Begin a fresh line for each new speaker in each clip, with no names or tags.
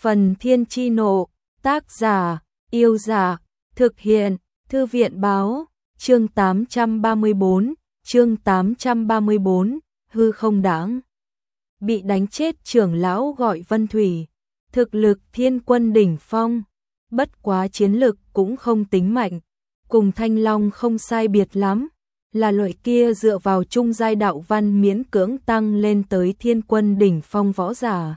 Phần Thiên Chi Nộ, tác giả, Yêu Giả, thực hiện, Thư viện báo, chương 834, hư không đáng. Bị đánh chết trưởng lão gọi Vân Thủy, thực lực thiên quân đỉnh phong, bất quá chiến lực cũng không tính mạnh, cùng Thanh Long không sai biệt lắm, là loại kia dựa vào trung giai đạo văn miễn cưỡng tăng lên tới thiên quân đỉnh phong võ giả.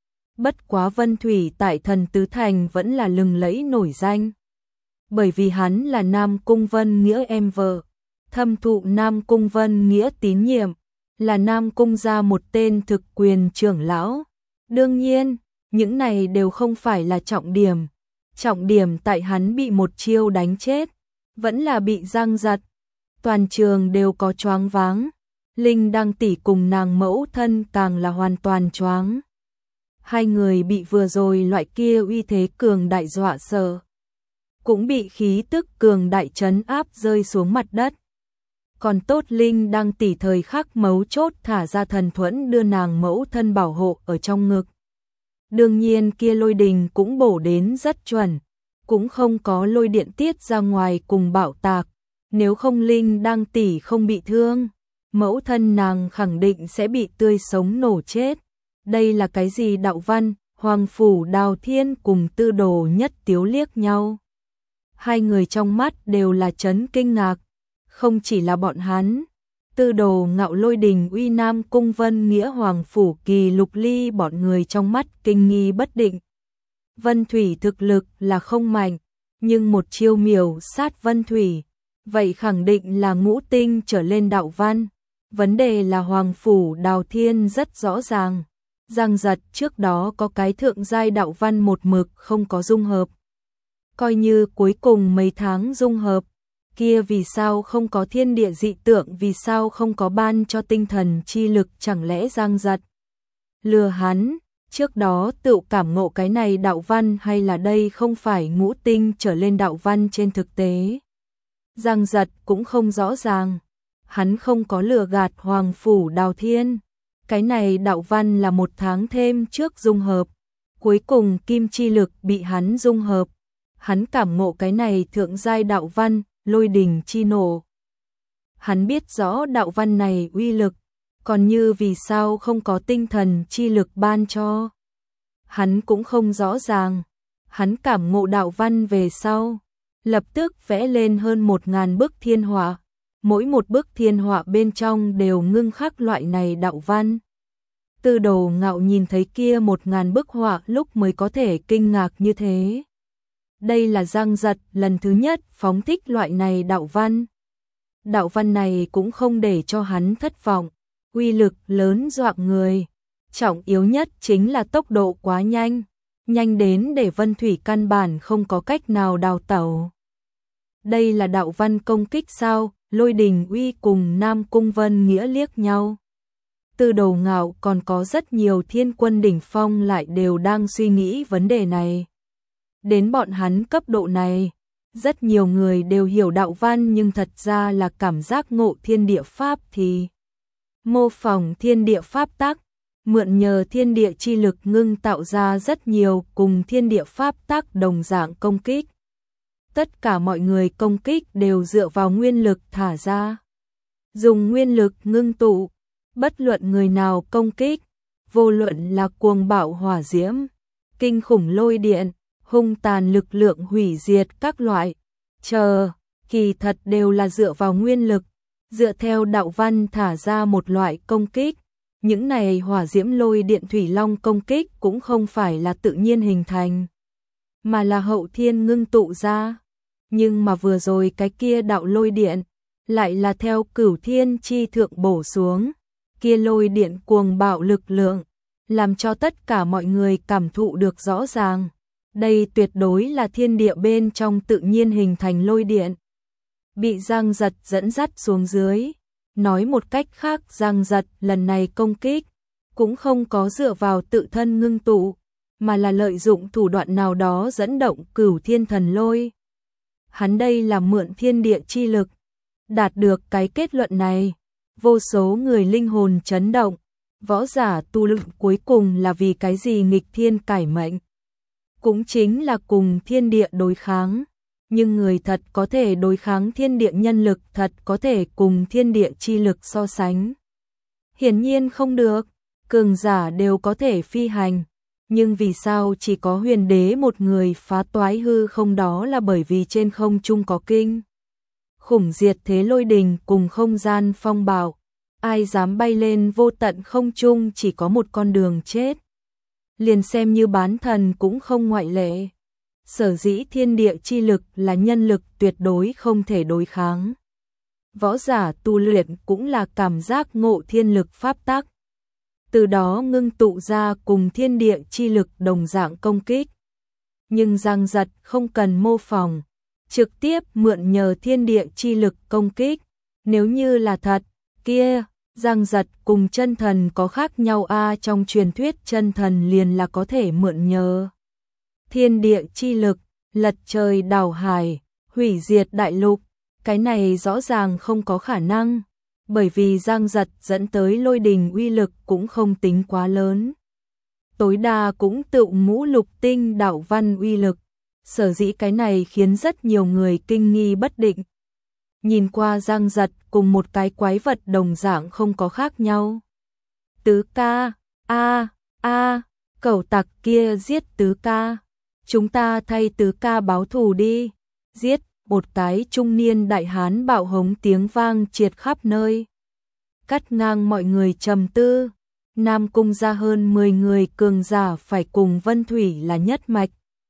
Bất quá Vân Thủy tại Thần Tứ Thành vẫn là lừng lẫy nổi danh. Bởi vì hắn là Nam Cung Vân Nghĩa em vợ, thâm thụ Nam Cung Vân Nghĩa tín nhiệm, là Nam Cung gia một tên thực quyền trưởng lão. Đương nhiên, những này đều không phải là trọng điểm. Trọng điểm tại hắn bị một chiêu đánh chết, vẫn là bị giăng giật. Toàn trường đều có choáng váng. Linh Đăng tỷ cùng nàng mẫu thân càng là hoàn toàn choáng. Hai người bị vừa rồi loại kia uy thế cường đại dọa sợ, cũng bị khí tức cường đại trấn áp rơi xuống mặt đất. Còn tốt Linh Đăng tỷ thời khắc mấu chốt thả ra thần thuẫn đưa nàng mẫu thân bảo hộ ở trong ngực. Đương nhiên kia lôi đình cũng bổ đến rất chuẩn, cũng không có lôi điện tiết ra ngoài cùng bạo tạc. Nếu không Linh Đăng tỷ không bị thương, mẫu thân nàng khẳng định sẽ bị tươi sống nổ chết. Đây là cái gì đạo văn? Hoàng Phủ Đào Thiên cùng Tư Đồ Nhất Tiếu liếc nhau. Hai người trong mắt đều là chấn kinh ngạc. Không chỉ là bọn hắn, Tư Đồ Ngạo Lôi Đình uy Nam Cung Vân Nghĩa Hoàng Phủ Kỳ Lục Ly bọn người trong mắt kinh nghi bất định. Vân Thủy thực lực là không mạnh, nhưng một chiêu miểu sát Vân Thủy, vậy khẳng định là ngũ tinh trở lên đạo văn. Vấn đề là Hoàng Phủ Đào Thiên rất rõ ràng. Giang giật trước đó có cái thượng giai đạo văn một mực không có dung hợp. Coi như cuối cùng mấy tháng dung hợp, kia vì sao không có thiên địa dị tượng, vì sao không có ban cho tinh thần chi lực, chẳng lẽ Giang giật lừa hắn, trước đó tự cảm ngộ cái này đạo văn hay là đây không phải ngũ tinh trở lên đạo văn trên thực tế. Giang giật cũng không rõ ràng, hắn không có lừa gạt Hoàng Phủ Đào Thiên. Cái này đạo văn là một tháng thêm trước dung hợp, cuối cùng kim chi lực bị hắn dung hợp. Hắn cảm ngộ cái này thượng giai đạo văn, lôi đình chi nổ. Hắn biết rõ đạo văn này uy lực, còn như vì sao không có tinh thần chi lực ban cho. Hắn cũng không rõ ràng, hắn cảm ngộ đạo văn về sau, lập tức vẽ lên hơn 1000 bức thiên họa. Mỗi một bức thiên họa bên trong đều ngưng khắc loại này đạo văn. Tư Đồ Ngạo nhìn thấy kia 1000 bức họa lúc mới có thể kinh ngạc như thế. Đây là Giang giật lần thứ nhất phóng thích loại này đạo văn. Đạo văn này cũng không để cho hắn thất vọng, uy lực lớn dọa người. Trọng yếu nhất chính là tốc độ quá nhanh, nhanh đến để Vân Thủy căn bản không có cách nào đào tẩu. Đây là đạo văn công kích sao? Lôi Đình uy cùng Nam Cung Vân Nghĩa liếc nhau. Tư Đồ Ngạo còn có rất nhiều thiên quân đỉnh phong lại đều đang suy nghĩ vấn đề này. Đến bọn hắn cấp độ này, rất nhiều người đều hiểu đạo văn nhưng thật ra là cảm giác ngộ thiên địa pháp thì mô phỏng thiên địa pháp tắc, mượn nhờ thiên địa chi lực ngưng tạo ra rất nhiều cùng thiên địa pháp tắc đồng dạng công kích. Tất cả mọi người công kích đều dựa vào nguyên lực thả ra. Dùng nguyên lực ngưng tụ, bất luận người nào công kích, vô luận là cuồng bạo hỏa diễm, kinh khủng lôi điện, hung tàn lực lượng hủy diệt các loại, kỳ thật đều là dựa vào nguyên lực, dựa theo đạo văn thả ra một loại công kích. Những này hỏa diễm lôi điện thủy long công kích cũng không phải là tự nhiên hình thành, mà là hậu thiên ngưng tụ ra. Nhưng mà vừa rồi cái kia đạo lôi điện lại là theo cửu thiên chi thượng bổ xuống, kia lôi điện cuồng bạo lực lượng, làm cho tất cả mọi người cảm thụ được rõ ràng. Đây tuyệt đối là thiên địa bên trong tự nhiên hình thành lôi điện. Bị Giang giật dẫn dắt xuống dưới. Nói một cách khác, Giang giật lần này công kích cũng không có dựa vào tự thân ngưng tụ, mà là lợi dụng thủ đoạn nào đó dẫn động cửu thiên thần lôi. Hắn đây là mượn thiên địa chi lực. Đạt được cái kết luận này, vô số người linh hồn chấn động. Võ giả tu luyện cuối cùng là vì cái gì nghịch thiên cải mệnh. cũng chính là cùng thiên địa đối kháng. Nhưng người thật có thể đối kháng thiên địa, nhân lực thật có thể cùng thiên địa chi lực so sánh. Hiển nhiên không được, cường giả đều có thể phi hành. Nhưng vì sao chỉ có huyền đế một người phá toái hư không, đó là bởi vì trên không trung có kinh khủng diệt thế lôi đình cùng không gian phong bạo. Ai dám bay lên vô tận không trung chỉ có một con đường chết. Liền xem như bán thần cũng không ngoại lệ. Sở dĩ thiên địa chi lực là nhân lực tuyệt đối không thể đối kháng. Võ giả tu luyện cũng là cảm giác ngộ thiên lực pháp tắc. Từ đó ngưng tụ ra cùng thiên địa chi lực đồng dạng công kích. Nhưng Giang Giật không cần mô phỏng, trực tiếp mượn nhờ thiên địa chi lực công kích. Nếu như là thật, kia, Giang Giật cùng chân thần có khác nhau a, trong truyền thuyết chân thần liền là có thể mượn nhờ thiên địa chi lực, lật trời đảo hải, hủy diệt đại lục. Cái này rõ ràng không có khả năng, bởi vì Giang Giật dẫn tới lôi đình uy lực cũng không tính quá lớn. Tối đa cũng tự ngũ lục tinh đạo văn uy lực, sở dĩ cái này khiến rất nhiều người kinh nghi bất định. Nhìn qua Giang Giật cùng một cái quái vật đồng dạng không có khác nhau. Tứ ca, cẩu tặc kia giết tứ ca. Chúng ta thay tứ ca báo thù đi. Giết, một cái trung niên đại hán bạo hống tiếng vang triệt khắp nơi. Cắt ngang mọi người trầm tư. Nam Cung ra hơn 10 người cường giả phải cùng Vân Thủy là nhất mạch.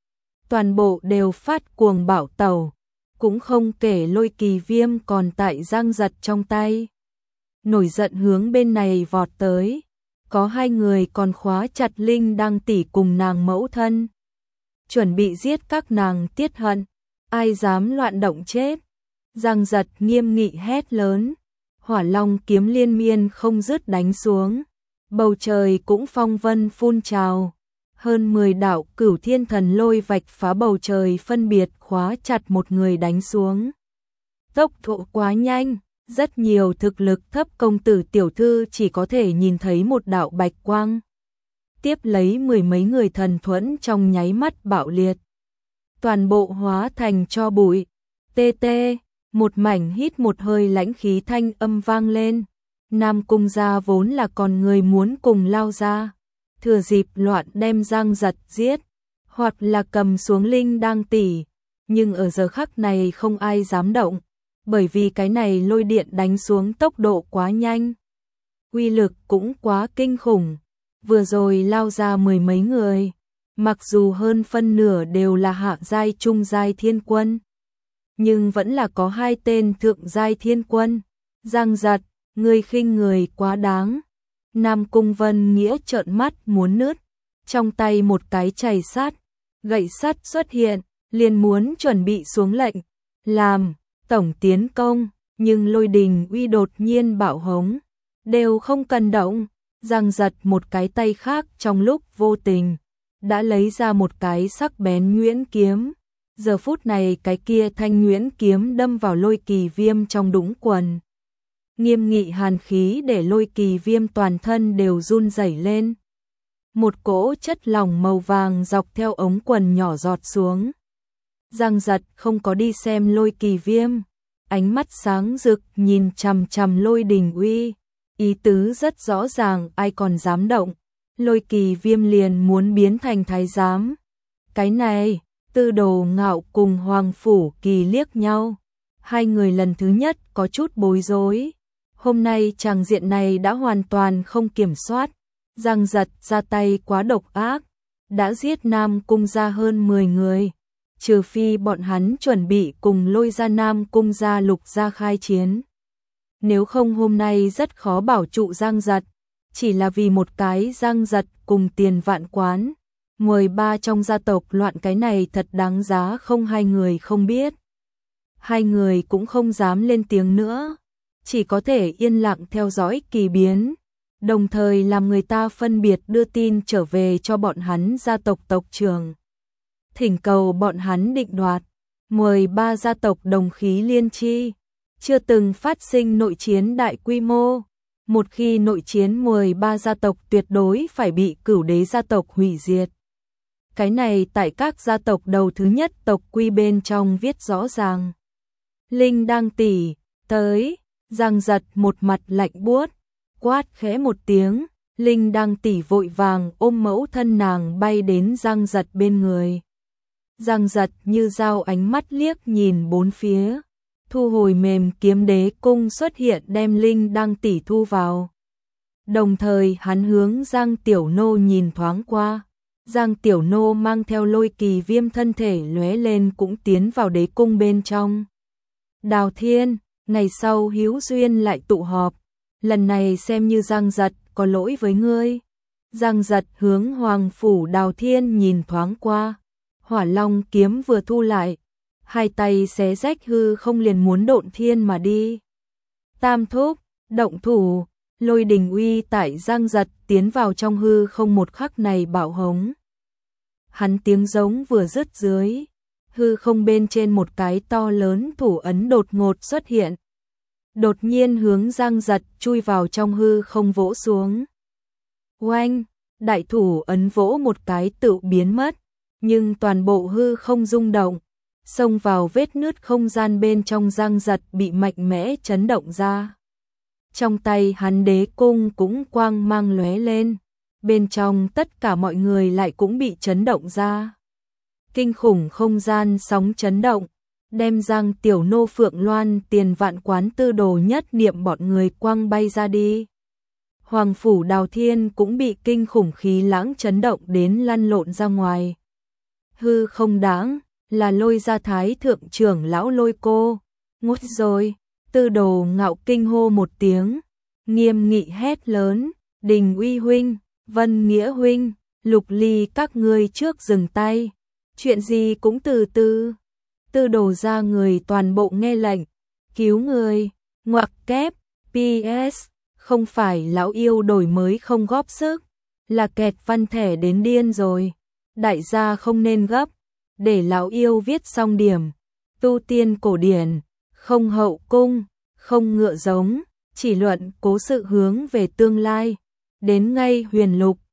Toàn bộ đều phát cuồng bạo tẩu. Cũng không kể Lôi Kỳ Viêm còn tại Giang Giật trong tay. Nổi giận hướng bên này vọt tới. Có 2 người còn khóa chặt Linh Đăng tỷ cùng nàng mẫu thân. Chuẩn bị giết các nàng tiết hận. Ai dám loạn động chết. Giang Giật nghiêm nghị hét lớn. Hỏa Long kiếm liên miên không dứt đánh xuống. Bầu trời cũng phong vân phun trào. Hơn 10 đạo cửu thiên thần lôi vạch phá bầu trời phân biệt khóa chặt một người đánh xuống. Tốc độ quá nhanh, rất nhiều thực lực thấp công tử tiểu thư chỉ có thể nhìn thấy một đạo bạch quang. Tiếp lấy 10 mấy người thần thuẫn trong nháy mắt bạo liệt. Toàn bộ hóa thành tro bụi. Tê tê, một mảnh hít một hơi lãnh khí thanh âm vang lên. Nam Cung gia vốn là còn người muốn cùng lao ra. Thừa dịp loạn đem Giang Giật giết, hoặc là cầm xuống Linh Đăng tỷ, nhưng ở giờ khắc này không ai dám động, bởi vì cái này lôi điện đánh xuống tốc độ quá nhanh, uy lực cũng quá kinh khủng. Vừa rồi lao ra 10 mấy người, mặc dù hơn phân nửa đều là hạ giai trung giai thiên quân, nhưng vẫn là có 2 tên thượng giai thiên quân. Giang Giật, ngươi khinh người quá đáng. Nam Cung Vân Nghĩa trợn mắt muốn nứt, trong tay một cái chày sắt, gậy sắt xuất hiện, liền muốn chuẩn bị xuống lệnh, làm tổng tiến công, nhưng lôi đình uy đột nhiên bạo hống, đều không cần động. Giang Giật một cái tay khác trong lúc vô tình, đã lấy ra một cái sắc bén nhuyễn kiếm. Giờ phút này cái kia thanh nhuyễn kiếm đâm vào Lôi Kỳ Viêm trong đũng quần. Nghiêm nghị hàn khí để Lôi Kỳ Viêm toàn thân đều run rẩy lên. Một cỗ chất lỏng màu vàng dọc theo ống quần nhỏ giọt xuống. Giang Giật không có đi xem Lôi Kỳ Viêm, ánh mắt sáng rực nhìn chằm chằm lôi đình uy, ý tứ rất rõ ràng, ai còn dám động, Lôi Kỳ Viêm liền muốn biến thành thái giám. Cái này, Tư Đồ Ngạo cùng Hoàng Phủ Kỳ liếc nhau, 2 người lần thứ nhất có chút bối rối. Hôm nay tràng diện này đã hoàn toàn không kiểm soát, Giang Giật ra tay quá độc ác, đã giết Nam Cung gia hơn 10 người, trừ phi bọn hắn chuẩn bị cùng Lôi gia Nam Cung gia Lục gia khai chiến. Nếu không hôm nay rất khó bảo trụ Giang Giật, chỉ là vì một cái Giang Giật cùng Tiền Vạn Quán, 13 trong gia tộc loạn, cái này thật đáng giá không? 2 người không biết. 2 người cũng không dám lên tiếng nữa, chỉ có thể yên lặng theo dõi kỳ biến, đồng thời làm người ta phân biệt đưa tin trở về cho bọn hắn gia tộc tộc trưởng. Thỉnh cầu bọn hắn định đoạt, 13 gia tộc đồng khí liên chi, chưa từng phát sinh nội chiến đại quy mô. Một khi nội chiến 13 gia tộc tuyệt đối phải bị Cửu Đế gia tộc hủy diệt. cái này tại các gia tộc đầu thứ nhất tộc quy bên trong viết rõ ràng. Linh Đăng tỷ, tới, Giang Giật một mặt lạnh buốt, quát khẽ một tiếng, Linh Đăng tỷ vội vàng ôm mẫu thân nàng bay đến Giang Giật bên người. Giang Giật như dao ánh mắt liếc nhìn bốn phía, thu hồi mềm kiếm đế cung xuất hiện đem Linh Đăng tỷ thu vào. Đồng thời hắn hướng Giang Tiểu Nô nhìn thoáng qua. Giang Tiểu Nô mang theo Lôi Kỳ Viêm thân thể lóe lên cũng tiến vào đế cung bên trong. Đào Thiên, ngày sau hữu duyên lại tụ họp, lần này xem như Giang Giật có lỗi với ngươi. Giang Giật hướng Hoàng phủ Đào Thiên nhìn thoáng qua, Hỏa Long kiếm vừa thu lại, hai tay xé rách hư không liền muốn độn thiên mà đi. Tam thúc, động thủ. Lôi đình uy tại Giang Giật tiến vào trong hư không một khắc này bạo hống. Hắn tiếng giống vừa dứt dưới, hư không bên trên một cái to lớn thủ ấn đột ngột xuất hiện. Đột nhiên hướng Giang Giật chui vào trong hư không vỗ xuống. Oanh, đại thủ ấn vỗ một cái tự biến mất, nhưng toàn bộ hư không rung động, xông vào vết nứt không gian bên trong Giang Giật bị mạnh mẽ chấn động ra. Trong tay hắn đế cung cũng quang mang lóe lên, bên trong tất cả mọi người lại cũng bị chấn động ra. Kinh khủng không gian sóng chấn động, đem Giang Tiểu Nô Phượng Loan Tiền Vạn Quán Tư Đồ Nhất Niệm bọn người quăng bay ra đi. Hoàng phủ Đào Thiên cũng bị kinh khủng khí lãng chấn động đến lăn lộn ra ngoài. Hư không đáng, là Lôi gia thái thượng trưởng lão Lôi cô, ngút rồi. Tư Đồ Ngạo kinh hô một tiếng, nghiêm nghị hét lớn, Đình Uy huynh, Vân Nghĩa huynh, Lục Ly các ngươi trước dừng tay, chuyện gì cũng từ từ. Tư Đồ ra người toàn bộ nghe lệnh, cứu người, ngoặc kép, PS, không phải lão yêu đổi mới không góp sức, là kẹt văn thẻ đến điên rồi, đại gia không nên gấp, để lão yêu viết xong điểm, tu tiên cổ điển, không hậu cung, không ngựa giống, chỉ luận cố sự hướng về tương lai, đến ngay huyền lục,